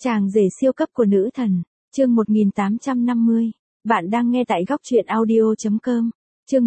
Chàng rể siêu cấp của nữ thần, chương 1850. Bạn đang nghe tại góc truyện audio.com. Chương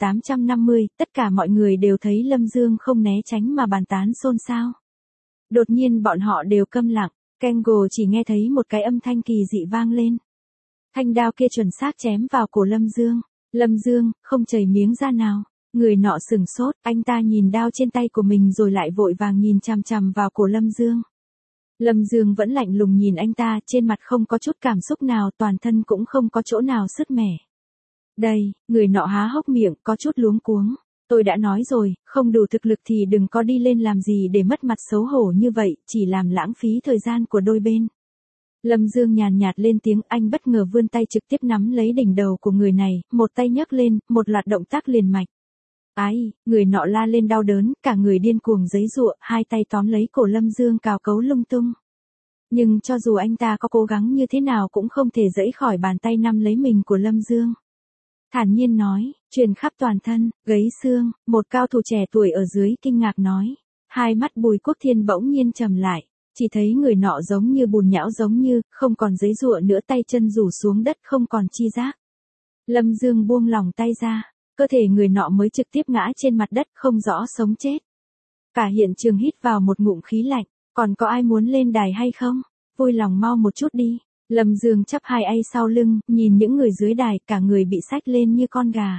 1850, tất cả mọi người đều thấy Lâm Dương không né tránh mà bàn tán xôn xao. Đột nhiên bọn họ đều câm lặng, Kengo chỉ nghe thấy một cái âm thanh kỳ dị vang lên. Thanh đao kia chuẩn xác chém vào cổ Lâm Dương. Lâm Dương, không chảy miếng da nào. Người nọ sừng sốt, anh ta nhìn đao trên tay của mình rồi lại vội vàng nhìn chằm chằm vào cổ Lâm Dương. Lâm Dương vẫn lạnh lùng nhìn anh ta, trên mặt không có chút cảm xúc nào, toàn thân cũng không có chỗ nào sứt mẻ. Đây, người nọ há hốc miệng, có chút luống cuống. Tôi đã nói rồi, không đủ thực lực thì đừng có đi lên làm gì để mất mặt xấu hổ như vậy, chỉ làm lãng phí thời gian của đôi bên. Lâm Dương nhàn nhạt lên tiếng, anh bất ngờ vươn tay trực tiếp nắm lấy đỉnh đầu của người này, một tay nhấc lên, một loạt động tác liền mạch. Ái, người nọ la lên đau đớn, cả người điên cuồng giãy giụa, hai tay tóm lấy cổ Lâm Dương cào cấu lung tung. Nhưng cho dù anh ta có cố gắng như thế nào cũng không thể giãy khỏi bàn tay nắm lấy mình của Lâm Dương. Thản nhiên nói, truyền khắp toàn thân, gấy xương, một cao thủ trẻ tuổi ở dưới kinh ngạc nói. Hai mắt Bùi Quốc Thiên bỗng nhiên trầm lại, chỉ thấy người nọ giống như bùn nhão, giống như không còn giãy giụa nữa, tay chân rủ xuống đất không còn chi giác. Lâm Dương buông lỏng tay ra, cơ thể người nọ mới trực tiếp ngã trên mặt đất, không rõ sống chết. Cả hiện trường hít vào một ngụm khí lạnh, còn có ai muốn lên đài hay không? Vui lòng mau một chút đi. Lâm Dương chắp hai tay sau lưng, nhìn những người dưới đài, cả người bị xách lên như con gà.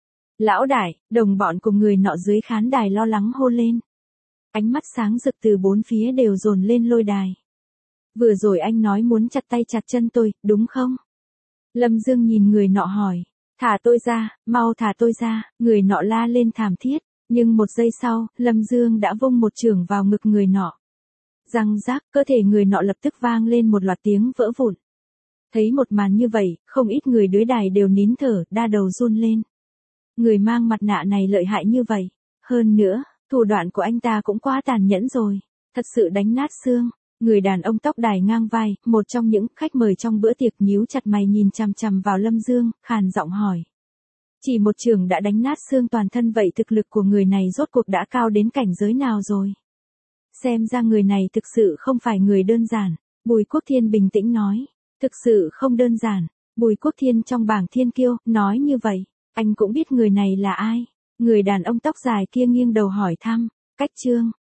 Lão đại, đồng bọn cùng người nọ dưới khán đài lo lắng hô lên. Ánh mắt sáng rực từ bốn phía đều dồn lên lôi đài. Vừa rồi anh nói muốn chặt tay chặt chân tôi, đúng không? Lâm Dương nhìn người nọ hỏi. Thả tôi ra, mau thả tôi ra, người nọ la lên thảm thiết, nhưng một giây sau, Lâm Dương đã vung một chưởng vào ngực người nọ. Răng rác, cơ thể người nọ lập tức vang lên một loạt tiếng vỡ vụn. Thấy một màn như vậy, không ít người dưới đài đều nín thở, đa đầu run lên. Người mang mặt nạ này lợi hại như vậy, hơn nữa, thủ đoạn của anh ta cũng quá tàn nhẫn rồi, thật sự đánh nát xương. Người đàn ông tóc đài ngang vai, một trong những khách mời trong bữa tiệc nhíu chặt mày nhìn chằm chằm vào Lâm Dương, khàn giọng hỏi. Chỉ một chưởng đã đánh nát xương toàn thân, vậy thực lực của người này rốt cuộc đã cao đến cảnh giới nào rồi? Xem ra người này thực sự không phải người đơn giản, Bùi Quốc Thiên bình tĩnh nói. Thực sự không đơn giản, Bùi Quốc Thiên trong bảng thiên kiêu, nói như vậy, anh cũng biết người này là ai? Người đàn ông tóc dài kia nghiêng đầu hỏi thăm, Cách Trương.